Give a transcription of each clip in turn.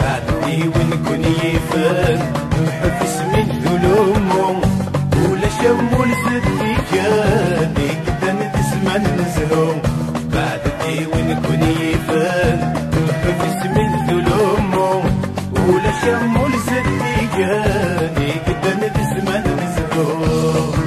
بعدني ونكون يفان نحب اسمي الظلوم ولا شمول سدي كاني كدا نتسمع نزهوم بعدني ونكون يفان نحب اسمي الظلوم ولا شمول سدي كاني كدا نتسمع نزهوم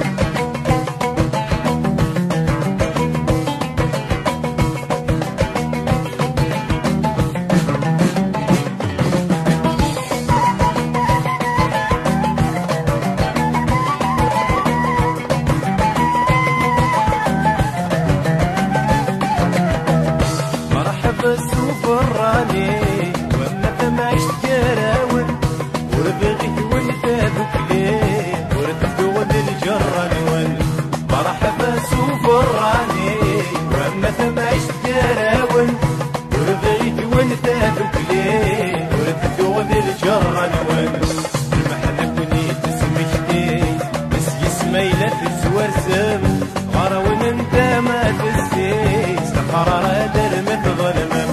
براني وانا فما اشتراون وربغيت وانت بكلي وربغت ود الجران مرحبا سوبراني وانا فما اشتراون وربغيت وانت بكلي وربغت ود الجران المحنة كوني تسمشتي بس يسمي لا تزور زم غراون انت ما تزيز تقرر درمت ظلمم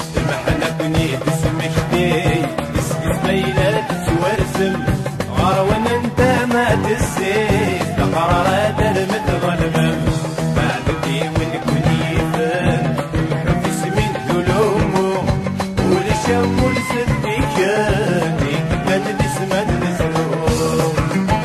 غروان انت ما تسيس تقرر درمت ظلمم بعدتي ونكون يفان نحب اسمي الظلوم ولشم ولسدي كاني كان نسمع نزلوم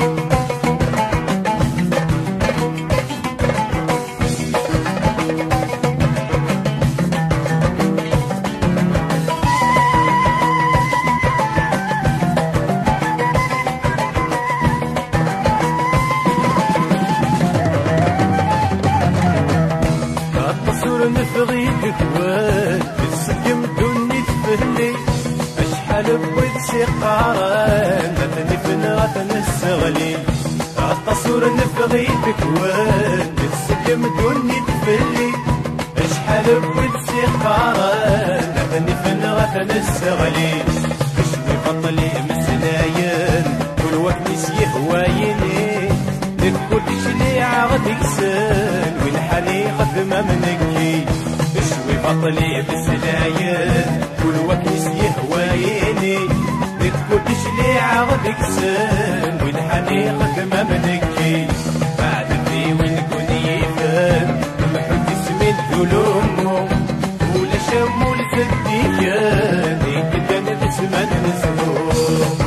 نفغيك كوان بالسقم دوني تفهلي اشحال بويت سيقاران غتني فن غتني السغلي التصور نفغيك كوان بالسقم دوني تفهلي اشحال بويت سيقاران غتني فن غتني السغلي اشوي بطلي مسنايان كل وقت نسيه هوايني نكل شلي عغدك سان وين حالي خدمة منكي اشوي بطلي بسلايان كل وقت نسيه هوايني نكل شلي عغدك سان وين حالي خدمة منكي بعدني ونكون يفان محب اسمي الظلوم ولا شمول سدي كاني كدا نسمع نزهوم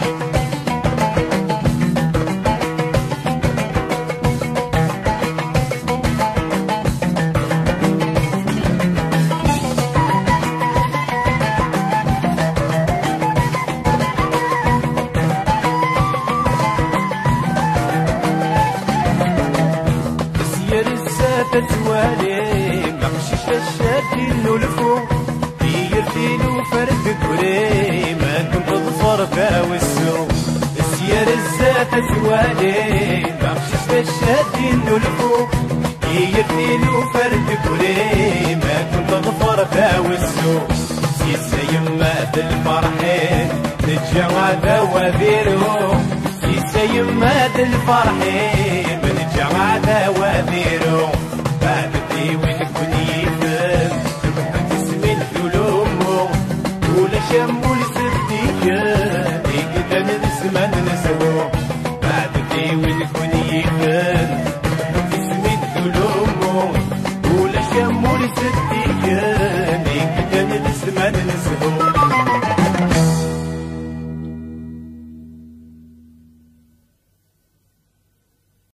تتوالي مقشش الشادين ولفو ديرتين وفرد كوري ما كنت تظفر فاوسو السيار الزات تتوالي مقشش الشادين ولفو ديرتين وفرد كوري ما كنت تظفر فاوسو سيسا يما بالفرحين نتجمع دوابيرو سيسا يما بالفرحين نتجمع دوابيرو بعدتي ونكون